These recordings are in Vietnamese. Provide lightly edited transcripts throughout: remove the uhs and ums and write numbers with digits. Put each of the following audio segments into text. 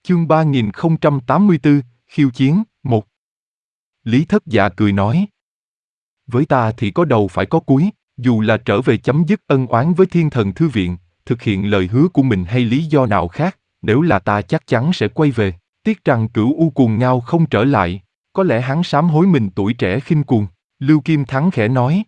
Chương 3084, khiêu chiến, 1. Lý Thất Dạ cười nói. Với ta thì có đầu phải có cuối, dù là trở về chấm dứt ân oán với Thiên Thần Thư Viện, thực hiện lời hứa của mình hay lý do nào khác, nếu là ta chắc chắn sẽ quay về. Tiếc rằng Cửu U Cuồng Ngao không trở lại, có lẽ hắn sám hối mình tuổi trẻ khinh cuồng. Lưu Kim Thắng khẽ nói.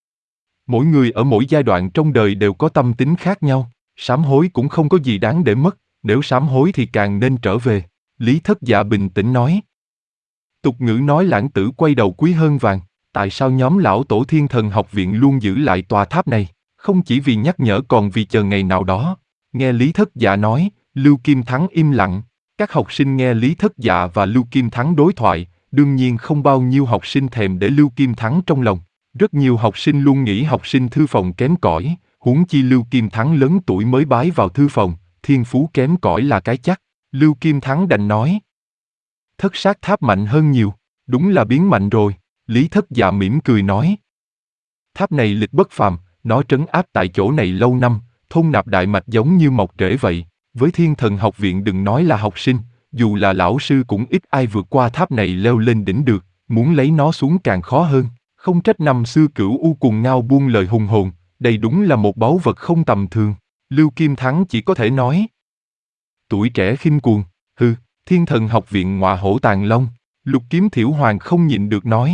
Mỗi người ở mỗi giai đoạn trong đời đều có tâm tính khác nhau, sám hối cũng không có gì đáng để mất, nếu sám hối thì càng nên trở về. Lý Thất Dạ bình tĩnh nói. Tục ngữ nói lãng tử quay đầu quý hơn vàng, tại sao nhóm lão tổ Thiên Thần học viện luôn giữ lại tòa tháp này, không chỉ vì nhắc nhở còn vì chờ ngày nào đó. Nghe Lý Thất Dạ nói, Lưu Kim Thắng im lặng. Các học sinh nghe Lý Thất Dạ và Lưu Kim Thắng đối thoại, đương nhiên không bao nhiêu học sinh thèm để Lưu Kim Thắng trong lòng. Rất nhiều học sinh luôn nghĩ học sinh thư phòng kém cỏi, huống chi Lưu Kim Thắng lớn tuổi mới bái vào thư phòng, thiên phú kém cỏi là cái chắc. Lưu Kim Thắng đành nói. Thất sát tháp mạnh hơn nhiều, đúng là biến mạnh rồi. Lý Thất Dạ mỉm cười nói. Tháp này lịch bất phàm, nó trấn áp tại chỗ này lâu năm, thôn nạp đại mạch giống như mọc rễ vậy. Với Thiên Thần học viện đừng nói là học sinh, dù là lão sư cũng ít ai vượt qua tháp này leo lên đỉnh được, muốn lấy nó xuống càng khó hơn. Không trách năm xưa Cửu U Cuồng Ngao buông lời hùng hồn, đây đúng là một báu vật không tầm thường. Lưu Kim Thắng chỉ có thể nói. Tuổi trẻ khinh cuồng, hừ, Thiên Thần học viện ngọa hổ tàng long. Lục Kiếm Thiểu Hoàng không nhịn được nói.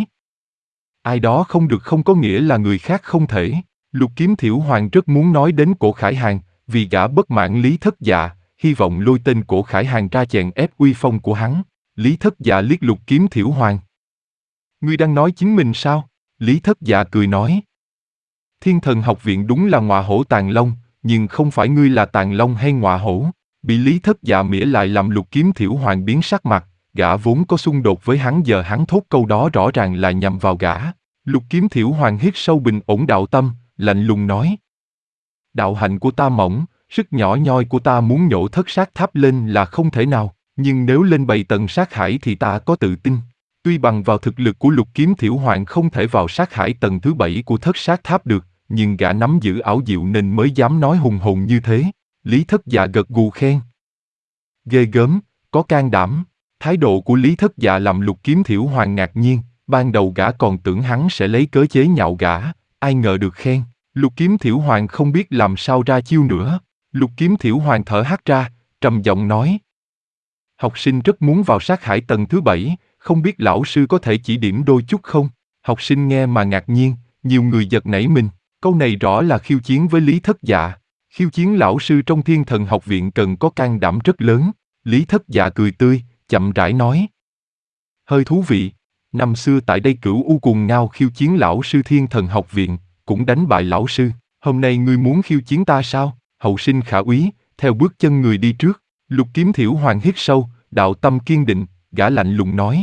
Ai đó không được không có nghĩa là người khác không thể. Lục Kiếm Thiểu Hoàng rất muốn nói đến Cổ Khải Hàn, vì gã bất mãn Lý Thất Dạ, hy vọng lôi tên Cổ Khải Hàn ra chèn ép uy phong của hắn. Lý Thất Dạ liếc Lục Kiếm Thiểu Hoàng. Ngươi đang nói chính mình sao? Lý Thất Dạ cười nói. Thiên Thần học viện đúng là ngọa hổ tàng long, nhưng không phải ngươi là tàng long hay ngọa hổ. Bị Lý Thất Dạ mỉa lại làm Lục Kiếm Thiểu Hoàng biến sắc mặt, gã vốn có xung đột với hắn giờ hắn thốt câu đó rõ ràng là nhằm vào gã. Lục Kiếm Thiểu Hoàng hít sâu bình ổn đạo tâm, lạnh lùng nói. Đạo hạnh của ta mỏng, sức nhỏ nhoi của ta muốn nhổ thất sát tháp lên là không thể nào, nhưng nếu lên 7 tầng sát hải thì ta có tự tin. Tuy bằng vào thực lực của Lục Kiếm Thiểu Hoàng không thể vào sát hải tầng thứ 7 của thất sát tháp được, nhưng gã nắm giữ ảo diệu nên mới dám nói hùng hồn như thế. Lý Thất Dạ gật gù khen. Ghê gớm, có can đảm. Thái độ của Lý Thất Dạ làm Lục Kiếm Thiểu Hoàng ngạc nhiên, ban đầu gã còn tưởng hắn sẽ lấy cớ chế nhạo gã, ai ngờ được khen. Lục Kiếm Thiểu Hoàng không biết làm sao ra chiêu nữa. Lục Kiếm Thiểu Hoàng thở hắt ra, trầm giọng nói. Học sinh rất muốn vào sát hải tầng thứ 7, không biết lão sư có thể chỉ điểm đôi chút không? Học sinh nghe mà ngạc nhiên, nhiều người giật nảy mình, câu này rõ là khiêu chiến với Lý Thất Dạ. Khiêu chiến lão sư trong Thiên Thần học viện cần có can đảm rất lớn. Lý Thất Dạ cười tươi, chậm rãi nói. Hơi thú vị, năm xưa tại đây Cửu U Cuồng Ngao khiêu chiến lão sư Thiên Thần học viện, cũng đánh bại lão sư. Hôm nay ngươi muốn khiêu chiến ta sao? Hậu sinh khả úy, theo bước chân người đi trước. Lục Kiếm Thiểu Hoàng hít sâu, đạo tâm kiên định, gã lạnh lùng nói.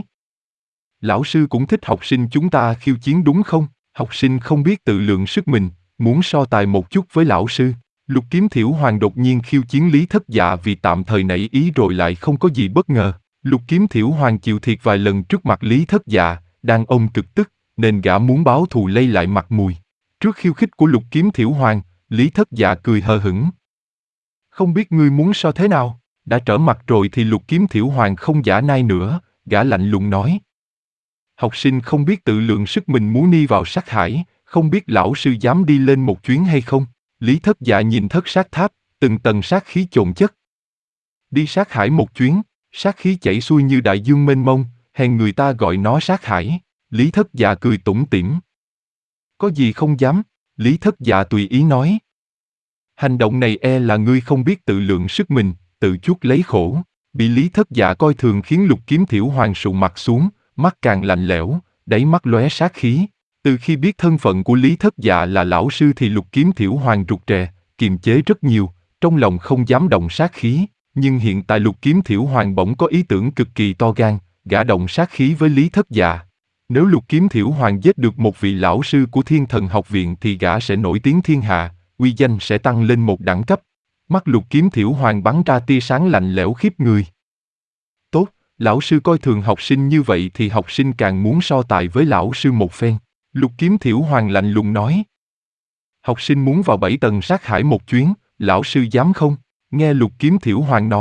Lão sư cũng thích học sinh chúng ta khiêu chiến đúng không? Học sinh không biết tự lượng sức mình, muốn so tài một chút với lão sư. Lục Kiếm Thiểu Hoàng đột nhiên khiêu chiến Lý Thất Dạ vì tạm thời nảy ý rồi lại không có gì bất ngờ. Lục Kiếm Thiểu Hoàng chịu thiệt vài lần trước mặt Lý Thất Dạ, đang ôm cực tức, nên gã muốn báo thù lây lại mặt mùi. Trước khiêu khích của Lục Kiếm Thiểu Hoàng, Lý Thất Dạ cười hờ hững. Không biết ngươi muốn so thế nào? Đã trở mặt rồi thì Lục Kiếm Thiểu Hoàng không giả nai nữa, gã lạnh lùng nói. Học sinh không biết tự lượng sức mình muốn đi vào sát hải, không biết lão sư dám đi lên một chuyến hay không? Lý Thất Dạ nhìn thất sát tháp, từng tầng sát khí chồng chất. Đi sát hải một chuyến, sát khí chảy xuôi như đại dương mênh mông, hèn người ta gọi nó sát hải. Lý Thất Dạ cười tủm tỉm. Có gì không dám? Lý Thất Dạ tùy ý nói. Hành động này e là ngươi không biết tự lượng sức mình, tự chuốc lấy khổ. Bị Lý Thất Dạ coi thường khiến Lục Kiếm Thiểu Hoàng sụ mặt xuống, mắt càng lạnh lẽo, đáy mắt lóe sát khí. Từ khi biết thân phận của Lý Thất Dạ là lão sư thì Lục Kiếm Thiểu Hoàng rụt rè, kiềm chế rất nhiều, trong lòng không dám động sát khí. Nhưng hiện tại Lục Kiếm Thiểu Hoàng bỗng có ý tưởng cực kỳ to gan, gã động sát khí với Lý Thất Dạ. Nếu Lục Kiếm Thiểu Hoàng giết được một vị lão sư của Thiên Thần học viện thì gã sẽ nổi tiếng thiên hạ, uy danh sẽ tăng lên một đẳng cấp. Mắt Lục Kiếm Thiểu Hoàng bắn ra tia sáng lạnh lẽo khiếp người. Tốt, lão sư coi thường học sinh như vậy thì học sinh càng muốn so tài với lão sư một phen. Lục Kiếm Thiểu Hoàng lạnh lùng nói. Học sinh muốn vào 7 tầng sát hải một chuyến, lão sư dám không? Nghe Lục Kiếm Thiểu Hoàng nói,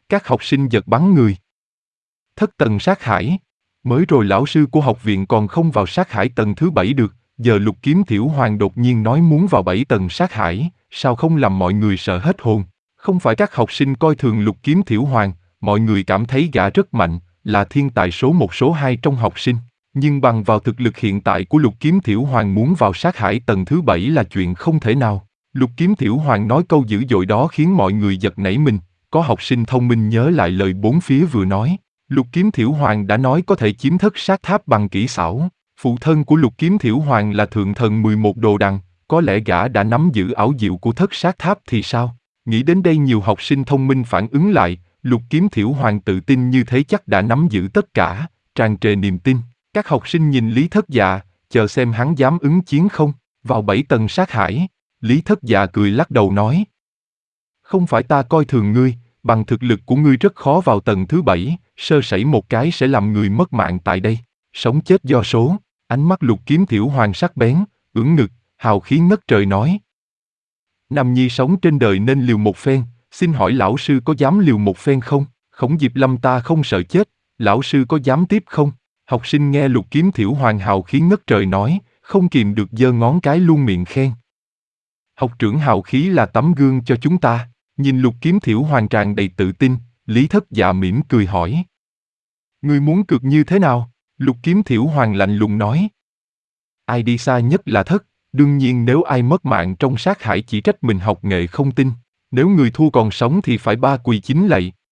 các học sinh giật bắn người. Thất tầng sát hải. Mới rồi lão sư của học viện còn không vào sát hải tầng thứ 7 được, giờ Lục Kiếm Thiểu Hoàng đột nhiên nói muốn vào 7 tầng sát hải, sao không làm mọi người sợ hết hồn? Không phải các học sinh coi thường Lục Kiếm Thiểu Hoàng, mọi người cảm thấy gã rất mạnh, là thiên tài số 1 số 2 trong học sinh. Nhưng bằng vào thực lực hiện tại của Lục Kiếm Thiểu Hoàng muốn vào sát hải tầng thứ 7 là chuyện không thể nào. Lục Kiếm Thiểu Hoàng nói câu dữ dội đó khiến mọi người giật nảy mình, có học sinh thông minh nhớ lại lời bốn phía vừa nói. Lục Kiếm Thiểu Hoàng đã nói có thể chiếm thất sát tháp bằng kỹ xảo. Phụ thân của Lục Kiếm Thiểu Hoàng là thượng thần 11 đồ đằng, có lẽ gã đã nắm giữ ảo diệu của thất sát tháp thì sao? Nghĩ đến đây nhiều học sinh thông minh phản ứng lại, Lục Kiếm Thiểu Hoàng tự tin như thế chắc đã nắm giữ tất cả, tràn trề niềm tin. Các học sinh nhìn Lý Thất Dạ, chờ xem hắn dám ứng chiến không, vào 7 tầng sát hải. Lý Thất Dạ cười lắc đầu nói. Không phải ta coi thường ngươi, bằng thực lực của ngươi rất khó vào tầng thứ 7, sơ sẩy một cái sẽ làm người mất mạng tại đây. Sống chết do số, ánh mắt Lục Kiếm Thiểu Hoàng sắc bén, ưỡn ngực, hào khí ngất trời nói. Nam nhi sống trên đời nên liều một phen, xin hỏi lão sư có dám liều một phen không? Khổng Diệp Lâm ta không sợ chết, lão sư có dám tiếp không? Học sinh nghe Lục Kiếm Thiểu Hoàng hào khí ngất trời nói, không kìm được giơ ngón cái luôn miệng khen. Học trưởng hào khí là tấm gương cho chúng ta. Nhìn Lục Kiếm Thiểu Hoàng tràn đầy tự tin, Lý Thất Dạ mỉm cười hỏi. Ngươi muốn cược như thế nào? Lục Kiếm Thiểu Hoàng lạnh lùng nói. Ai đi xa nhất là thất, đương nhiên nếu ai mất mạng trong sát hải chỉ trách mình học nghệ không tinh. Nếu người thua còn sống thì phải 3 quỳ 9 lạy.